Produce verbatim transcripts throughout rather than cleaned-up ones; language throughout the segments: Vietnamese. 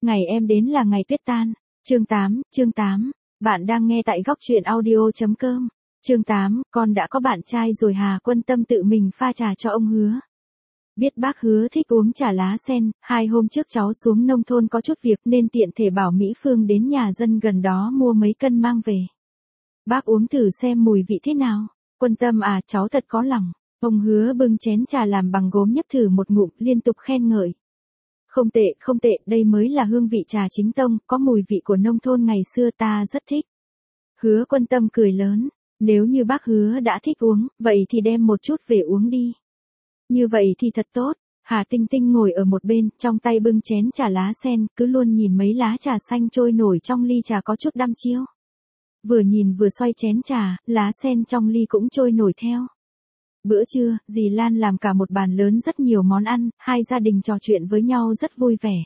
ngày em đến là ngày tuyết tan. Chương tám, chương tám. Bạn đang nghe tại góc truyện audio.com. Chương tám, con đã có bạn trai rồi. Hà Quân Tâm tự mình pha trà cho ông Hứa. Biết bác Hứa thích uống trà lá sen, hai hôm trước cháu xuống nông thôn có chút việc nên tiện thể bảo Mỹ Phương đến nhà dân gần đó mua mấy cân mang về. Bác uống thử xem mùi vị thế nào. Quân Tâm à, cháu thật có lòng. Ông Hứa bưng chén trà làm bằng gốm nhấp thử một ngụm, liên tục khen ngợi. Không tệ, không tệ, đây mới là hương vị trà chính tông, có mùi vị của nông thôn ngày xưa, ta rất thích. Hứa Quân Tâm cười lớn, nếu như bác Hứa đã thích uống, vậy thì đem một chút về uống đi. Như vậy thì thật tốt. Hà Tinh Tinh ngồi ở một bên, trong tay bưng chén trà lá sen, cứ luôn nhìn mấy lá trà xanh trôi nổi trong ly trà có chút đăm chiêu. Vừa nhìn vừa xoay chén trà, lá sen trong ly cũng trôi nổi theo. Bữa trưa, dì Lan làm cả một bàn lớn rất nhiều món ăn, hai gia đình trò chuyện với nhau rất vui vẻ.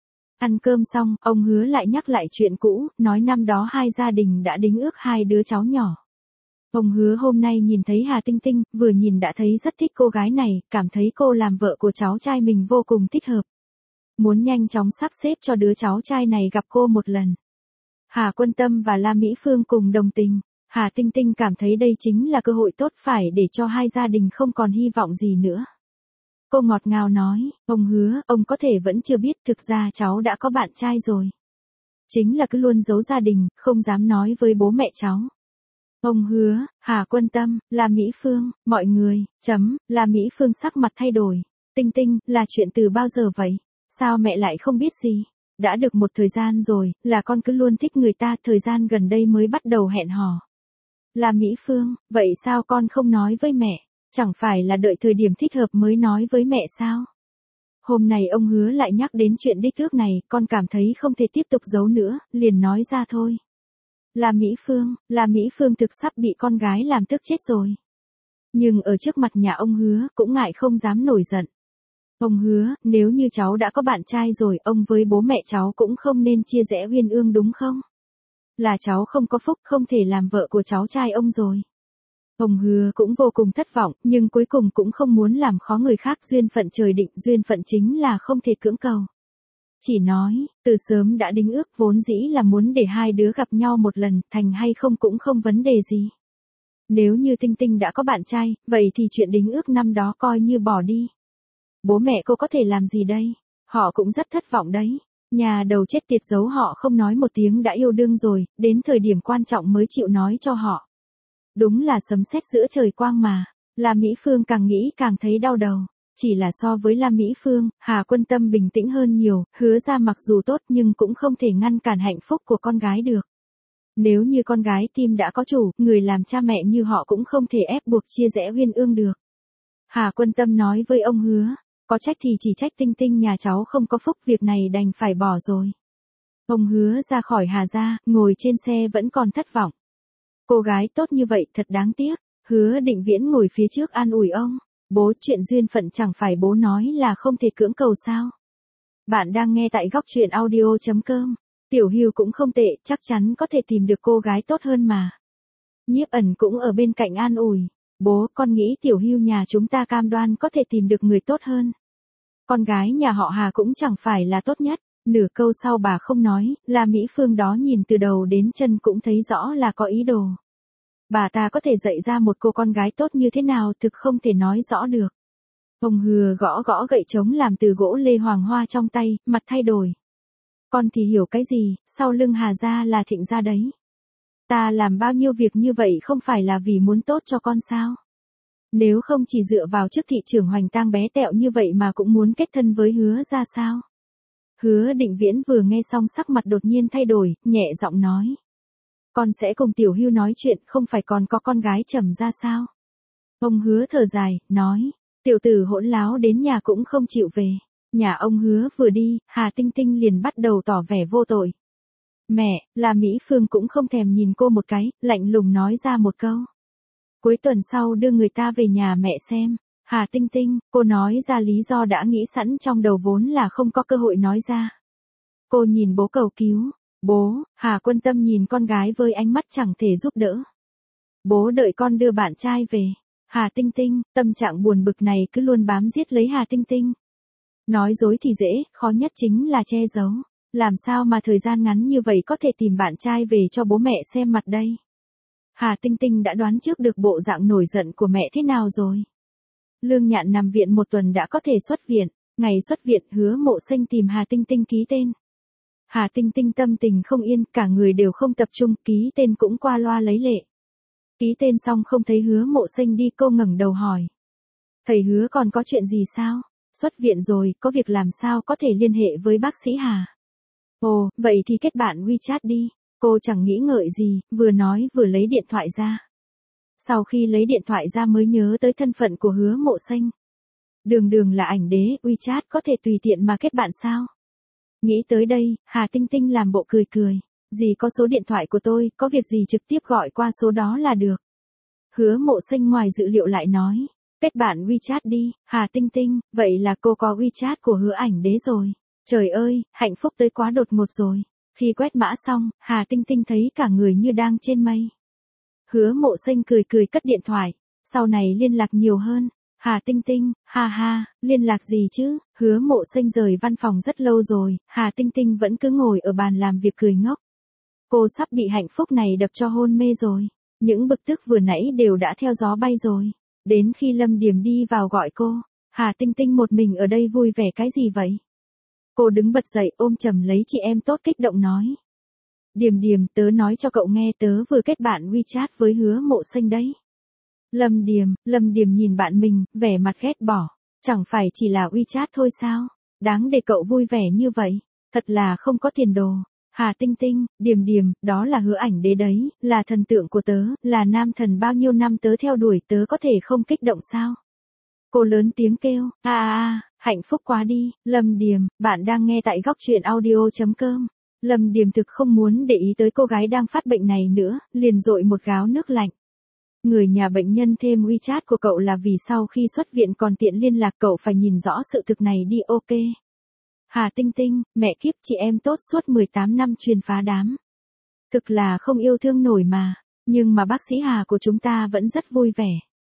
Ăn cơm xong, ông Hứa lại nhắc lại chuyện cũ, nói năm đó hai gia đình đã đính ước hai đứa cháu nhỏ. Ông Hứa hôm nay nhìn thấy Hà Tinh Tinh, vừa nhìn đã thấy rất thích cô gái này, cảm thấy cô làm vợ của cháu trai mình vô cùng thích hợp. Muốn nhanh chóng sắp xếp cho đứa cháu trai này gặp cô một lần. Hà Quân Tâm và La Mỹ Phương cùng đồng tình. Hà Tinh Tinh cảm thấy đây chính là cơ hội tốt phải để cho hai gia đình không còn hy vọng gì nữa. Cô ngọt ngào nói, ông Hứa, ông có thể vẫn chưa biết thực ra cháu đã có bạn trai rồi. Chính là cứ luôn giấu gia đình, không dám nói với bố mẹ cháu. Ông Hứa, Hà Quân Tâm, La Mỹ Phương, mọi người, chấm, La Mỹ Phương sắc mặt thay đổi. Tinh Tinh, là chuyện từ bao giờ vậy? Sao mẹ lại không biết gì? Đã được một thời gian rồi, là con cứ luôn thích người ta, thời gian gần đây mới bắt đầu hẹn hò. La Mỹ Phương, vậy sao con không nói với mẹ? Chẳng phải là đợi thời điểm thích hợp mới nói với mẹ sao? Hôm nay ông Hứa lại nhắc đến chuyện đích ước này, con cảm thấy không thể tiếp tục giấu nữa, liền nói ra thôi. La Mỹ Phương, La Mỹ Phương thực sắp bị con gái làm tức chết rồi. Nhưng ở trước mặt nhà ông Hứa, cũng ngại không dám nổi giận. Ông Hứa, nếu như cháu đã có bạn trai rồi, ông với bố mẹ cháu cũng không nên chia rẽ uyên ương đúng không? Là cháu không có phúc, không thể làm vợ của cháu trai ông rồi. Ông Hứa cũng vô cùng thất vọng, nhưng cuối cùng cũng không muốn làm khó người khác, duyên phận trời định, duyên phận chính là không thể cưỡng cầu. Chỉ nói, từ sớm đã đính ước, vốn dĩ là muốn để hai đứa gặp nhau một lần, thành hay không cũng không vấn đề gì. Nếu như Tinh Tinh đã có bạn trai, vậy thì chuyện đính ước năm đó coi như bỏ đi. Bố mẹ cô có thể làm gì đây? Họ cũng rất thất vọng đấy. Nhà đầu chết tiệt giấu họ không nói một tiếng đã yêu đương rồi, đến thời điểm quan trọng mới chịu nói cho họ. Đúng là sấm sét giữa trời quang mà. La Mỹ Phương càng nghĩ càng thấy đau đầu. Chỉ là so với La Mỹ Phương, Hà Quân Tâm bình tĩnh hơn nhiều, Hứa ra mặc dù tốt nhưng cũng không thể ngăn cản hạnh phúc của con gái được. Nếu như con gái tim đã có chủ, người làm cha mẹ như họ cũng không thể ép buộc chia rẽ uyên ương được. Hà Quân Tâm nói với ông Hứa, có trách thì chỉ trách Tinh Tinh nhà cháu không có phúc, việc này đành phải bỏ rồi. Ông Hứa ra khỏi Hà gia, ngồi trên xe vẫn còn thất vọng. Cô gái tốt như vậy thật đáng tiếc. Hứa Định Viễn ngồi phía trước an ủi ông. Bố, chuyện duyên phận chẳng phải bố nói là không thể cưỡng cầu sao? Bạn đang nghe tại góc truyện audio.com. Tiểu Hưu cũng không tệ, chắc chắn có thể tìm được cô gái tốt hơn mà. Nhiếp Ẩn cũng ở bên cạnh an ủi. Bố, con nghĩ Tiểu Hưu nhà chúng ta cam đoan có thể tìm được người tốt hơn. Con gái nhà họ Hà cũng chẳng phải là tốt nhất. Nửa câu sau bà không nói, là Mỹ Phương đó nhìn từ đầu đến chân cũng thấy rõ là có ý đồ. Bà ta có thể dạy ra một cô con gái tốt như thế nào thực không thể nói rõ được. Ông Hứa gõ gõ gậy trống làm từ gỗ lê hoàng hoa trong tay, mặt thay đổi. Con thì hiểu cái gì, sau lưng Hà gia là Thịnh gia đấy. Ta làm bao nhiêu việc như vậy không phải là vì muốn tốt cho con sao? Nếu không chỉ dựa vào chức thị trưởng hoành tang bé tẹo như vậy mà cũng muốn kết thân với Hứa ra sao? Hứa Định Viễn vừa nghe xong sắc mặt đột nhiên thay đổi, nhẹ giọng nói. Con sẽ cùng Tiểu Hưu nói chuyện, không phải còn có con gái Trầm ra sao? Ông Hứa thở dài, nói. Tiểu tử hỗn láo đến nhà cũng không chịu về. Nhà ông Hứa vừa đi, Hà Tinh Tinh liền bắt đầu tỏ vẻ vô tội. Mẹ, là Mỹ Phương cũng không thèm nhìn cô một cái, lạnh lùng nói ra một câu. Cuối tuần sau đưa người ta về nhà mẹ xem. Hà Tinh Tinh, cô nói ra lý do đã nghĩ sẵn trong đầu vốn là không có cơ hội nói ra. Cô nhìn bố cầu cứu. Bố, Hà Quân Tâm nhìn con gái với ánh mắt chẳng thể giúp đỡ. Bố đợi con đưa bạn trai về. Hà Tinh Tinh, tâm trạng buồn bực này cứ luôn bám giết lấy Hà Tinh Tinh. Nói dối thì dễ, khó nhất chính là che giấu. Làm sao mà thời gian ngắn như vậy có thể tìm bạn trai về cho bố mẹ xem mặt đây? Hà Tinh Tinh đã đoán trước được bộ dạng nổi giận của mẹ thế nào rồi. Lương Nhạn nằm viện một tuần đã có thể xuất viện, ngày xuất viện Hứa Mộ Sinh tìm Hà Tinh Tinh ký tên. Hà Tinh Tinh tâm tình không yên, cả người đều không tập trung, ký tên cũng qua loa lấy lệ. Ký tên xong không thấy Hứa Mộ Sinh đi, cô ngẩng đầu hỏi. Thầy Hứa còn có chuyện gì sao? Xuất viện rồi, có việc làm sao có thể liên hệ với bác sĩ Hà? Ồ, vậy thì kết bạn WeChat đi. Cô chẳng nghĩ ngợi gì, vừa nói vừa lấy điện thoại ra. Sau khi lấy điện thoại ra mới nhớ tới thân phận của Hứa Mộ Sinh. Đường đường là ảnh đế, WeChat có thể tùy tiện mà kết bạn sao? Nghĩ tới đây, Hà Tinh Tinh làm bộ cười cười. Dì có số điện thoại của tôi, có việc gì trực tiếp gọi qua số đó là được. Hứa Mộ Sinh ngoài dự liệu lại nói. Kết bạn WeChat đi, Hà Tinh Tinh, vậy là cô có WeChat của Hứa ảnh đế rồi. Trời ơi, hạnh phúc tới quá đột ngột rồi. Khi quét mã xong, Hà Tinh Tinh thấy cả người như đang trên mây. Hứa Mộ Sinh cười cười cất điện thoại. Sau này liên lạc nhiều hơn. Hà Tinh Tinh, ha ha, liên lạc gì chứ? Hứa Mộ Sinh rời văn phòng rất lâu rồi, Hà Tinh Tinh vẫn cứ ngồi ở bàn làm việc cười ngốc. Cô sắp bị hạnh phúc này đập cho hôn mê rồi. Những bực tức vừa nãy đều đã theo gió bay rồi. Đến khi Lâm Điềm đi vào gọi cô, Hà Tinh Tinh một mình ở đây vui vẻ cái gì vậy? Cô đứng bật dậy ôm chầm lấy chị em tốt kích động nói. Điềm Điềm, tớ nói cho cậu nghe, tớ vừa kết bạn WeChat với Hứa Mộ Sinh đấy. Lâm Điềm, Lâm Điềm nhìn bạn mình, vẻ mặt ghét bỏ. Chẳng phải chỉ là WeChat thôi sao? Đáng để cậu vui vẻ như vậy. Thật là không có tiền đồ. Hà Tinh Tinh, Điềm Điềm, đó là Hứa ảnh đế đấy, là thần tượng của tớ, là nam thần bao nhiêu năm tớ theo đuổi, tớ có thể không kích động sao? Cô lớn tiếng kêu, a a a, hạnh phúc quá đi. Lâm Điềm, bạn đang nghe tại góc truyện audio chấm com. Lâm Điềm thực không muốn để ý tới cô gái đang phát bệnh này nữa, liền dội một gáo nước lạnh. Người nhà bệnh nhân thêm WeChat của cậu là vì sau khi xuất viện còn tiện liên lạc, cậu phải nhìn rõ sự thực này đi, ok. Hà Tinh Tinh, mẹ kiếp, chị em tốt suốt mười tám năm truyền phá đám. Thực là không yêu thương nổi mà, nhưng mà bác sĩ Hà của chúng ta vẫn rất vui vẻ.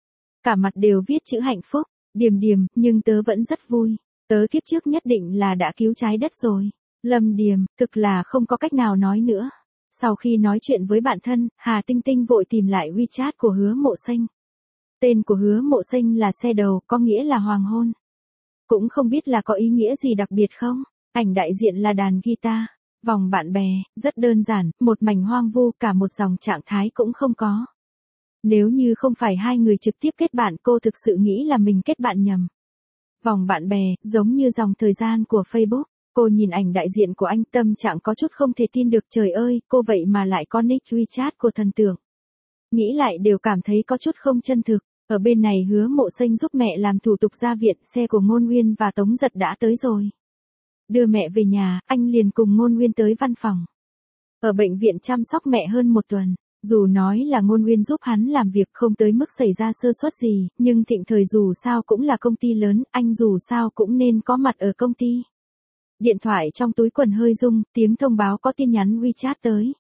Cả mặt đều viết chữ hạnh phúc. Điềm Điềm, nhưng tớ vẫn rất vui. Tớ kiếp trước nhất định là đã cứu trái đất rồi. Lâm Điềm, thực là không có cách nào nói nữa. Sau khi nói chuyện với bạn thân, Hà Tinh Tinh vội tìm lại WeChat của Hứa Mộ Sinh. Tên của Hứa Mộ Sinh là xe đầu, có nghĩa là hoàng hôn. Cũng không biết là có ý nghĩa gì đặc biệt không? Ảnh đại diện là đàn guitar. Vòng bạn bè, rất đơn giản, một mảnh hoang vu, cả một dòng trạng thái cũng không có. Nếu như không phải hai người trực tiếp kết bạn, cô thực sự nghĩ là mình kết bạn nhầm. Vòng bạn bè, giống như dòng thời gian của Facebook. Cô nhìn ảnh đại diện của anh, tâm trạng có chút không thể tin được, trời ơi, cô vậy mà lại có nick WeChat của thần tượng. Nghĩ lại đều cảm thấy có chút không chân thực. Ở bên này Hứa Mộ Sinh giúp mẹ làm thủ tục ra viện, xe của Ngôn Nguyên và Tống Giật đã tới rồi. Đưa mẹ về nhà, anh liền cùng Ngôn Nguyên tới văn phòng. Ở bệnh viện chăm sóc mẹ hơn một tuần. Dù nói là Ngôn Nguyên giúp hắn làm việc không tới mức xảy ra sơ suất gì, nhưng Thịnh Thời dù sao cũng là công ty lớn, anh dù sao cũng nên có mặt ở công ty. Điện thoại trong túi quần hơi rung, tiếng thông báo có tin nhắn WeChat tới.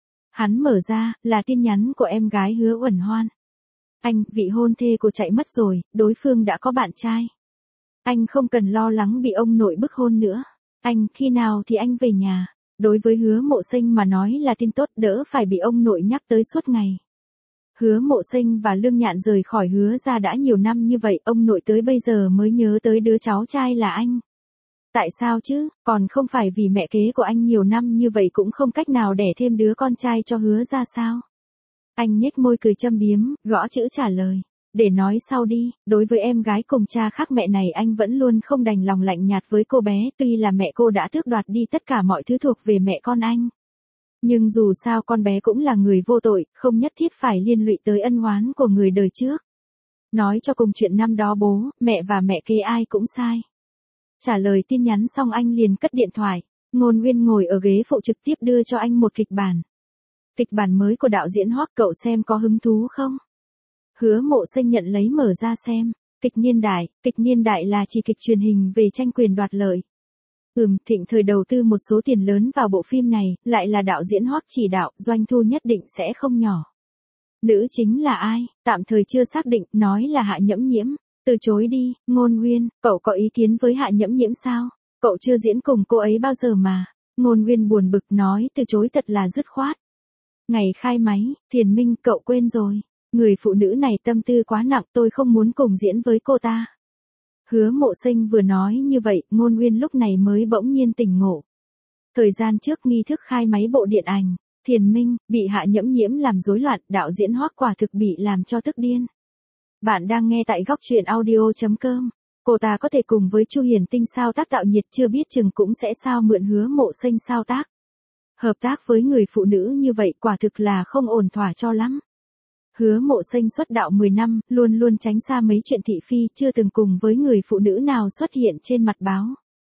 Hắn mở ra, là tin nhắn của em gái Hứa Uẩn Hoan. Anh, vị hôn thê của chạy mất rồi, đối phương đã có bạn trai. Anh không cần lo lắng bị ông nội bức hôn nữa. Anh, khi nào thì anh về nhà. Đối với Hứa Mộ Sinh mà nói là tin tốt, đỡ phải bị ông nội nhắc tới suốt ngày. Hứa Mộ Sinh và Lương Nhạn rời khỏi Hứa gia đã nhiều năm như vậy, ông nội tới bây giờ mới nhớ tới đứa cháu trai là anh. Tại sao chứ, còn không phải vì mẹ kế của anh nhiều năm như vậy cũng không cách nào đẻ thêm đứa con trai cho Hứa gia sao? Anh nhếch môi cười châm biếm, gõ chữ trả lời. Để nói sau đi, đối với em gái cùng cha khác mẹ này anh vẫn luôn không đành lòng, lạnh nhạt với cô bé, tuy là mẹ cô đã tước đoạt đi tất cả mọi thứ thuộc về mẹ con anh. Nhưng dù sao con bé cũng là người vô tội, không nhất thiết phải liên lụy tới ân oán của người đời trước. Nói cho cùng chuyện năm đó bố, mẹ và mẹ kế ai cũng sai. Trả lời tin nhắn xong anh liền cất điện thoại. Ngôn Nguyên ngồi ở ghế phụ trực tiếp đưa cho anh một kịch bản. Kịch bản mới của đạo diễn Hoắc, cậu xem có hứng thú không? Hứa Mộ Sinh nhận lấy mở ra xem. Kịch niên đại, kịch niên đại là chỉ kịch truyền hình về tranh quyền đoạt lợi. Ừm, Thịnh Thời đầu tư một số tiền lớn vào bộ phim này, lại là đạo diễn Hoắc chỉ đạo, doanh thu nhất định sẽ không nhỏ. Nữ chính là ai? Tạm thời chưa xác định, nói là Hạ Nhẫm Nhiễm. Từ chối đi, Ngôn Nguyên, cậu có ý kiến với Hạ Nhẫm Nhiễm sao? Cậu chưa diễn cùng cô ấy bao giờ mà. Ngôn Nguyên buồn bực nói từ chối thật là dứt khoát. Ngày khai máy, Thiền Minh, cậu quên rồi. Người phụ nữ này tâm tư quá nặng, tôi không muốn cùng diễn với cô ta. Hứa Mộ Sinh vừa nói như vậy, Ngôn Nguyên lúc này mới bỗng nhiên tỉnh ngộ. Thời gian trước nghi thức khai máy bộ điện ảnh, Thiền Minh, bị Hạ Nhẫm Nhiễm làm rối loạn, đạo diễn Hoắc quả thực bị làm cho tức điên. Bạn đang nghe tại góc truyện audio chấm com. Cô ta có thể cùng với Chu Hiền Tinh sao tác tạo nhiệt, chưa biết chừng cũng sẽ sao mượn Hứa Mộ Sinh sao tác. Hợp tác với người phụ nữ như vậy quả thực là không ổn thỏa cho lắm. Hứa Mộ Sinh xuất đạo mười năm, luôn luôn tránh xa mấy chuyện thị phi, chưa từng cùng với người phụ nữ nào xuất hiện trên mặt báo.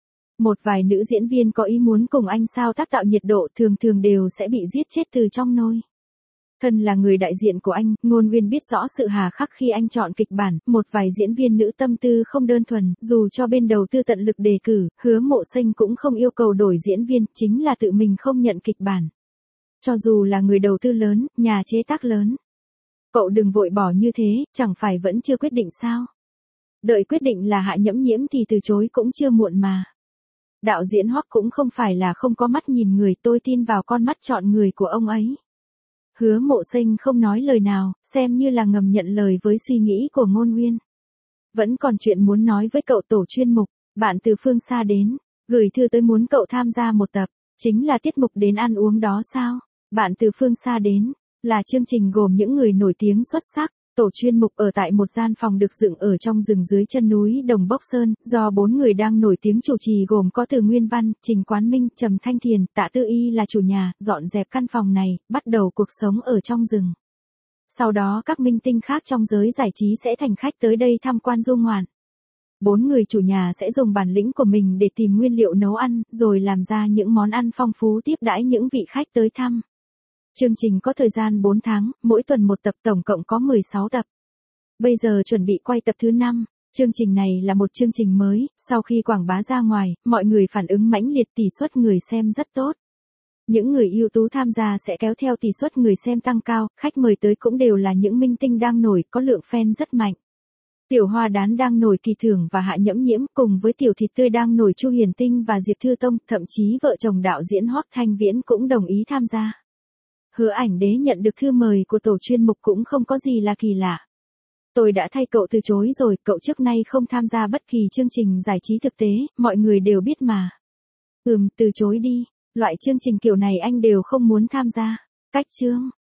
Một vài nữ diễn viên có ý muốn cùng anh sao tác tạo nhiệt độ thường thường đều sẽ bị giết chết từ trong nôi. Thân là người đại diện của anh, Ngôn Nguyên biết rõ sự hà khắc khi anh chọn kịch bản, một vài diễn viên nữ tâm tư không đơn thuần, dù cho bên đầu tư tận lực đề cử, Hứa Mộ Sinh cũng không yêu cầu đổi diễn viên, chính là tự mình không nhận kịch bản. Cho dù là người đầu tư lớn, nhà chế tác lớn. Cậu đừng vội bỏ như thế, chẳng phải vẫn chưa quyết định sao? Đợi quyết định là Hạ Nhẫm Nhiễm thì từ chối cũng chưa muộn mà. Đạo diễn Hoắc cũng không phải là không có mắt nhìn người, tôi tin vào con mắt chọn người của ông ấy. Hứa Mộ Sinh không nói lời nào, xem như là ngầm nhận lời với suy nghĩ của Ngôn Nguyên. Vẫn còn chuyện muốn nói với cậu tổ chuyên mục, bạn từ phương xa đến, gửi thư tới muốn cậu tham gia một tập, chính là tiết mục đến ăn uống đó sao? Bạn từ phương xa đến, là chương trình gồm những người nổi tiếng xuất sắc. Tổ chuyên mục ở tại một gian phòng được dựng ở trong rừng dưới chân núi Đồng Bốc Sơn, do bốn người đang nổi tiếng chủ trì gồm có Từ Nguyên Văn, Trình Quán Minh, Trầm Thanh Thiền, Tạ Tư Y là chủ nhà, dọn dẹp căn phòng này, bắt đầu cuộc sống ở trong rừng. Sau đó các minh tinh khác trong giới giải trí sẽ thành khách tới đây tham quan du ngoạn. Bốn người chủ nhà sẽ dùng bản lĩnh của mình để tìm nguyên liệu nấu ăn, rồi làm ra những món ăn phong phú tiếp đãi những vị khách tới thăm. Chương trình có thời gian bốn tháng, mỗi tuần một tập, tổng cộng có mười sáu tập. Bây giờ chuẩn bị quay tập thứ năm. Chương trình này là một chương trình mới, sau khi quảng bá ra ngoài, mọi người phản ứng mãnh liệt, tỷ suất người xem rất tốt. Những người ưu tú tham gia sẽ kéo theo tỷ suất người xem tăng cao, khách mời tới cũng đều là những minh tinh đang nổi, có lượng fan rất mạnh. Tiểu Hoa Đán đang nổi Kỳ Thưởng và Hạ Nhẫm Nhiễm, cùng với Tiểu Thịt Tươi đang nổi Chu Hiền Tinh và Diệp Thư Tông, thậm chí vợ chồng đạo diễn Hoắc Thanh Viễn cũng đồng ý tham gia. Hứa Ảnh Đế nhận được thư mời của tổ chuyên mục cũng không có gì là kỳ lạ. Tôi đã thay cậu từ chối rồi, cậu trước nay không tham gia bất kỳ chương trình giải trí thực tế, mọi người đều biết mà. Ừm, từ chối đi, loại chương trình kiểu này anh đều không muốn tham gia. Cách chương